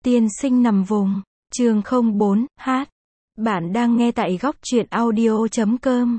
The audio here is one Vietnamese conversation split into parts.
Tiên sinh nằm vùng. Chương 04, hát. Bạn đang nghe tại góc truyện audio.com.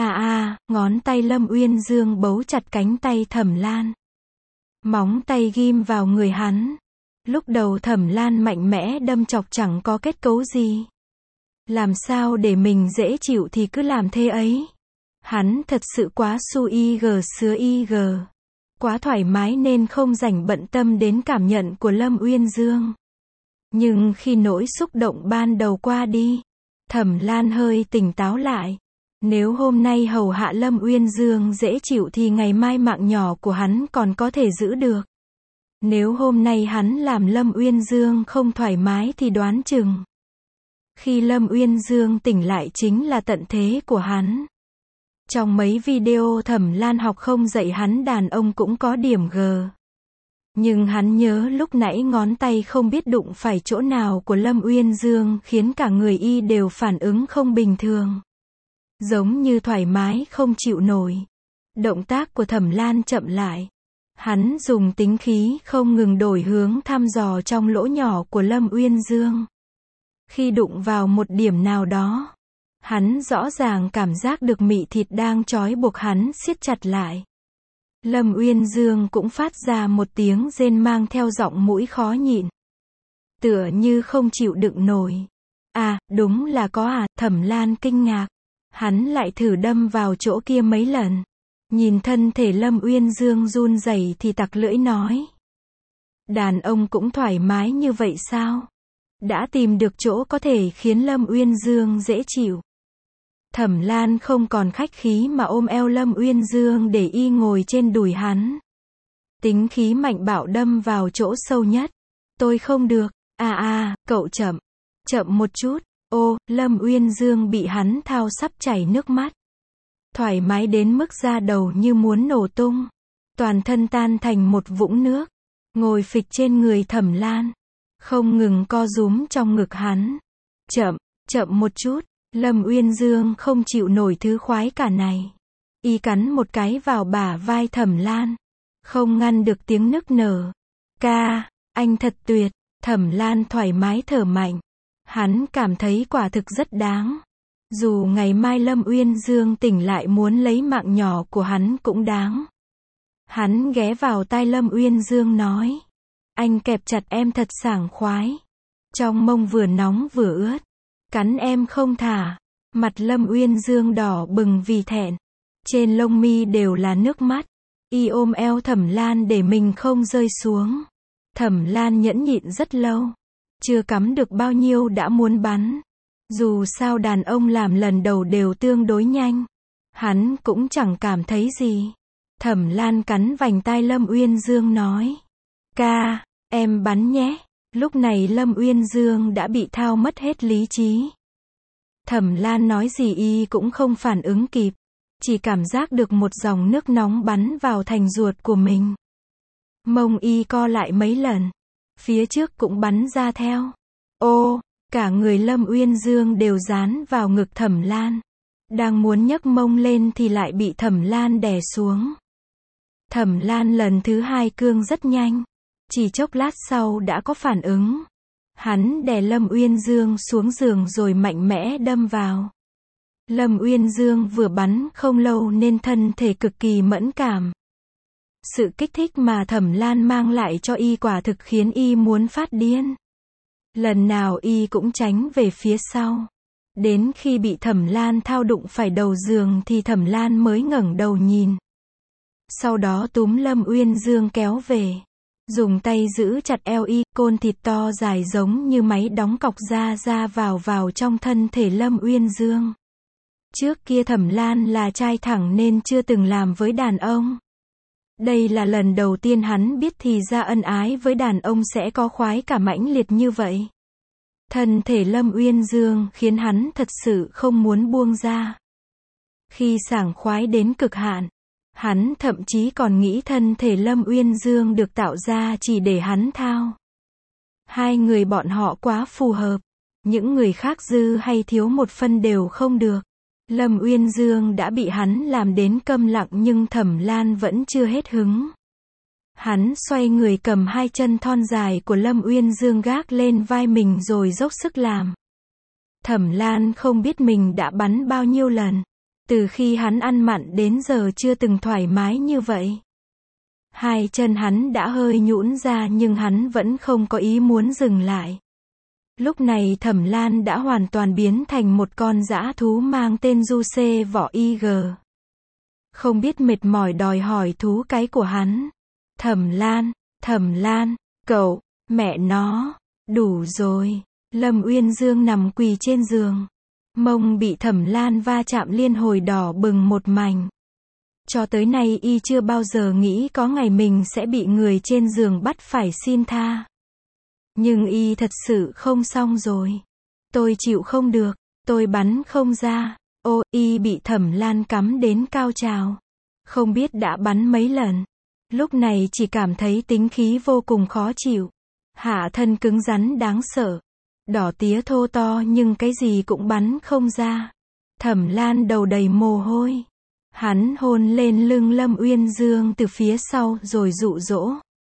Ngón tay Lâm Uyên Dương bấu chặt cánh tay Thẩm Lan. Móng tay ghim vào người hắn. Lúc đầu Thẩm Lan mạnh mẽ đâm chọc chẳng có kết cấu gì. Làm sao để mình dễ chịu thì cứ làm thế ấy. Hắn thật sự quá su ig sứa ig. Quá thoải mái nên không rảnh bận tâm đến cảm nhận của Lâm Uyên Dương. Nhưng khi nỗi xúc động ban đầu qua đi, Thẩm Lan hơi tỉnh táo lại. Nếu hôm nay hầu hạ Lâm Uyên Dương dễ chịu thì ngày mai mạng nhỏ của hắn còn có thể giữ được. Nếu hôm nay hắn làm Lâm Uyên Dương không thoải mái thì đoán chừng khi Lâm Uyên Dương tỉnh lại chính là tận thế của hắn. Trong mấy video Thẩm Lan học không dạy hắn đàn ông cũng có điểm G. Nhưng hắn nhớ lúc nãy ngón tay không biết đụng phải chỗ nào của Lâm Uyên Dương khiến cả người y đều phản ứng không bình thường. Giống như thoải mái không chịu nổi. Động tác của Thẩm Lan chậm lại. Hắn dùng tính khí không ngừng đổi hướng thăm dò trong lỗ nhỏ của Lâm Uyên Dương. Khi đụng vào một điểm nào đó, hắn rõ ràng cảm giác được mị thịt đang trói buộc hắn siết chặt lại. Lâm Uyên Dương cũng phát ra một tiếng rên mang theo giọng mũi khó nhịn. Tựa như không chịu đựng nổi. Đúng là có Thẩm Lan kinh ngạc. Hắn lại thử đâm vào chỗ kia mấy lần. Nhìn thân thể Lâm Uyên Dương run rẩy thì tặc lưỡi nói. Đàn ông cũng thoải mái như vậy sao? Đã tìm được chỗ có thể khiến Lâm Uyên Dương dễ chịu. Thẩm Lan không còn khách khí mà ôm eo Lâm Uyên Dương để y ngồi trên đùi hắn. Tính khí mạnh bạo đâm vào chỗ sâu nhất. Tôi không được. Cậu chậm. Chậm một chút. Lâm Uyên Dương bị hắn thao sắp chảy nước mắt. Thoải mái đến mức da đầu như muốn nổ tung. Toàn thân tan thành một vũng nước. Ngồi phịch trên người Thẩm Lan. Không ngừng co rúm trong ngực hắn. Chậm một chút. Lâm Uyên Dương không chịu nổi thứ khoái cả này. Y cắn một cái vào bả vai Thẩm Lan. Không ngăn được tiếng nức nở. Anh thật tuyệt. Thẩm Lan thoải mái thở mạnh. Hắn cảm thấy quả thực rất đáng. Dù ngày mai Lâm Uyên Dương tỉnh lại muốn lấy mạng nhỏ của hắn cũng đáng. Hắn ghé vào tai Lâm Uyên Dương nói. Anh kẹp chặt em thật sảng khoái. Trong mông vừa nóng vừa ướt. Cắn em không thả. Mặt Lâm Uyên Dương đỏ bừng vì thẹn. Trên lông mi đều là nước mắt. Y ôm eo Thẩm Lan để mình không rơi xuống. Thẩm Lan nhẫn nhịn rất lâu. Chưa cắm được bao nhiêu đã muốn bắn. Dù sao đàn ông làm lần đầu đều tương đối nhanh. Hắn cũng chẳng cảm thấy gì. Thẩm Lan cắn vành tai Lâm Uyên Dương nói. Em bắn nhé. Lúc này Lâm Uyên Dương đã bị thao mất hết lý trí. Thẩm Lan nói gì y cũng không phản ứng kịp. Chỉ cảm giác được một dòng nước nóng bắn vào thành ruột của mình. Mông y co lại mấy lần. Phía trước cũng bắn ra theo. Cả người Lâm Uyên Dương đều dán vào ngực Thẩm Lan. Đang muốn nhấc mông lên thì lại bị Thẩm Lan đè xuống. Thẩm Lan lần thứ hai cương rất nhanh. Chỉ chốc lát sau đã có phản ứng. Hắn đè Lâm Uyên Dương xuống giường rồi mạnh mẽ đâm vào. Lâm Uyên Dương vừa bắn không lâu nên thân thể cực kỳ mẫn cảm. Sự kích thích mà Thẩm Lan mang lại cho y quả thực khiến y muốn phát điên. Lần nào y cũng tránh về phía sau. Đến khi bị Thẩm Lan thao đụng phải đầu giường thì Thẩm Lan mới ngẩng đầu nhìn. Sau đó túm Lâm Uyên Dương kéo về. Dùng tay giữ chặt eo y, côn thịt to dài giống như máy đóng cọc ra vào trong thân thể Lâm Uyên Dương. Trước kia Thẩm Lan là trai thẳng nên chưa từng làm với đàn ông. Đây là lần đầu tiên hắn biết thì ra ân ái với đàn ông sẽ có khoái cả mãnh liệt như vậy. Thân thể Lâm Uyên Dương khiến hắn thật sự không muốn buông ra. Khi sảng khoái đến cực hạn, hắn thậm chí còn nghĩ thân thể Lâm Uyên Dương được tạo ra chỉ để hắn thao. Hai người bọn họ quá phù hợp. Những người khác dư hay thiếu một phân đều không được. Lâm Uyên Dương đã bị hắn làm đến câm lặng nhưng Thẩm Lan vẫn chưa hết hứng. Hắn xoay người cầm hai chân thon dài của Lâm Uyên Dương gác lên vai mình rồi dốc sức làm. Thẩm Lan không biết mình đã bắn bao nhiêu lần. Từ khi hắn ăn mặn đến giờ chưa từng thoải mái như vậy. Hai chân hắn đã hơi nhũn ra nhưng hắn vẫn không có ý muốn dừng lại. Lúc này Thẩm Lan đã hoàn toàn biến thành một con dã thú mang tên Du Xê Võ IG. Không biết mệt mỏi đòi hỏi thú cái của hắn. Thẩm Lan, cậu, mẹ nó, đủ rồi. Lâm Uyên Dương nằm quỳ trên giường. Mông bị Thẩm Lan va chạm liên hồi đỏ bừng một mảnh. Cho tới nay y chưa bao giờ nghĩ có ngày mình sẽ bị người trên giường bắt phải xin tha. Nhưng y thật sự không xong rồi. Tôi chịu không được, tôi bắn không ra. Ô, y bị Thẩm Lan cắm đến cao trào. Không biết đã bắn mấy lần. Lúc này chỉ cảm thấy tính khí vô cùng khó chịu. Hạ thân cứng rắn đáng sợ. Đỏ tía thô to nhưng cái gì cũng bắn không ra. Thẩm Lan đầu đầy mồ hôi. Hắn hôn lên lưng Lâm Uyên Dương từ phía sau rồi dụ dỗ.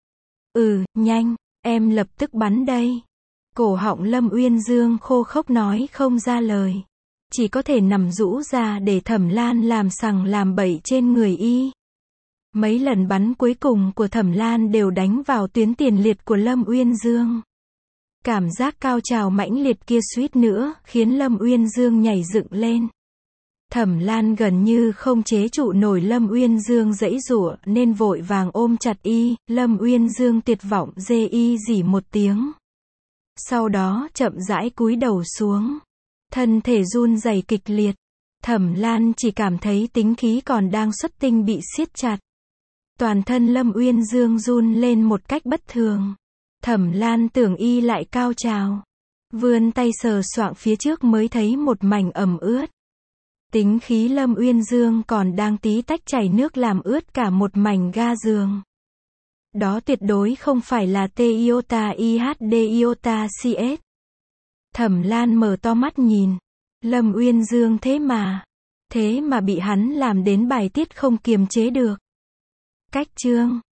Nhanh, em lập tức bắn đây. Cổ họng Lâm Uyên Dương khô khốc nói không ra lời. Chỉ có thể nằm rũ ra để Thẩm Lan làm sằng làm bậy trên người y. Mấy lần bắn cuối cùng của Thẩm Lan đều đánh vào tuyến tiền liệt của Lâm Uyên Dương. Cảm giác cao trào mãnh liệt kia suýt nữa khiến Lâm Uyên Dương nhảy dựng lên. Thẩm Lan gần như không chế trụ nổi Lâm Uyên Dương giãy giụa nên vội vàng ôm chặt y. Lâm Uyên Dương tuyệt vọng rê y rỉ một tiếng. Sau đó chậm rãi cúi đầu xuống. Thân thể run rẩy kịch liệt. Thẩm Lan chỉ cảm thấy tính khí còn đang xuất tinh bị siết chặt. Toàn thân Lâm Uyên Dương run lên một cách bất thường. Thẩm Lan tưởng y lại cao trào. Vươn tay sờ soạng phía trước mới thấy một mảnh ẩm ướt. Tính khí Lâm Uyên Dương còn đang tí tách chảy nước làm ướt cả một mảnh ga giường. Đó tuyệt đối không phải là T-iota IHD-iota CS. Thẩm Lan mở to mắt nhìn. Lâm Uyên Dương thế mà bị hắn làm đến bài tiết không kiềm chế được. Cách chương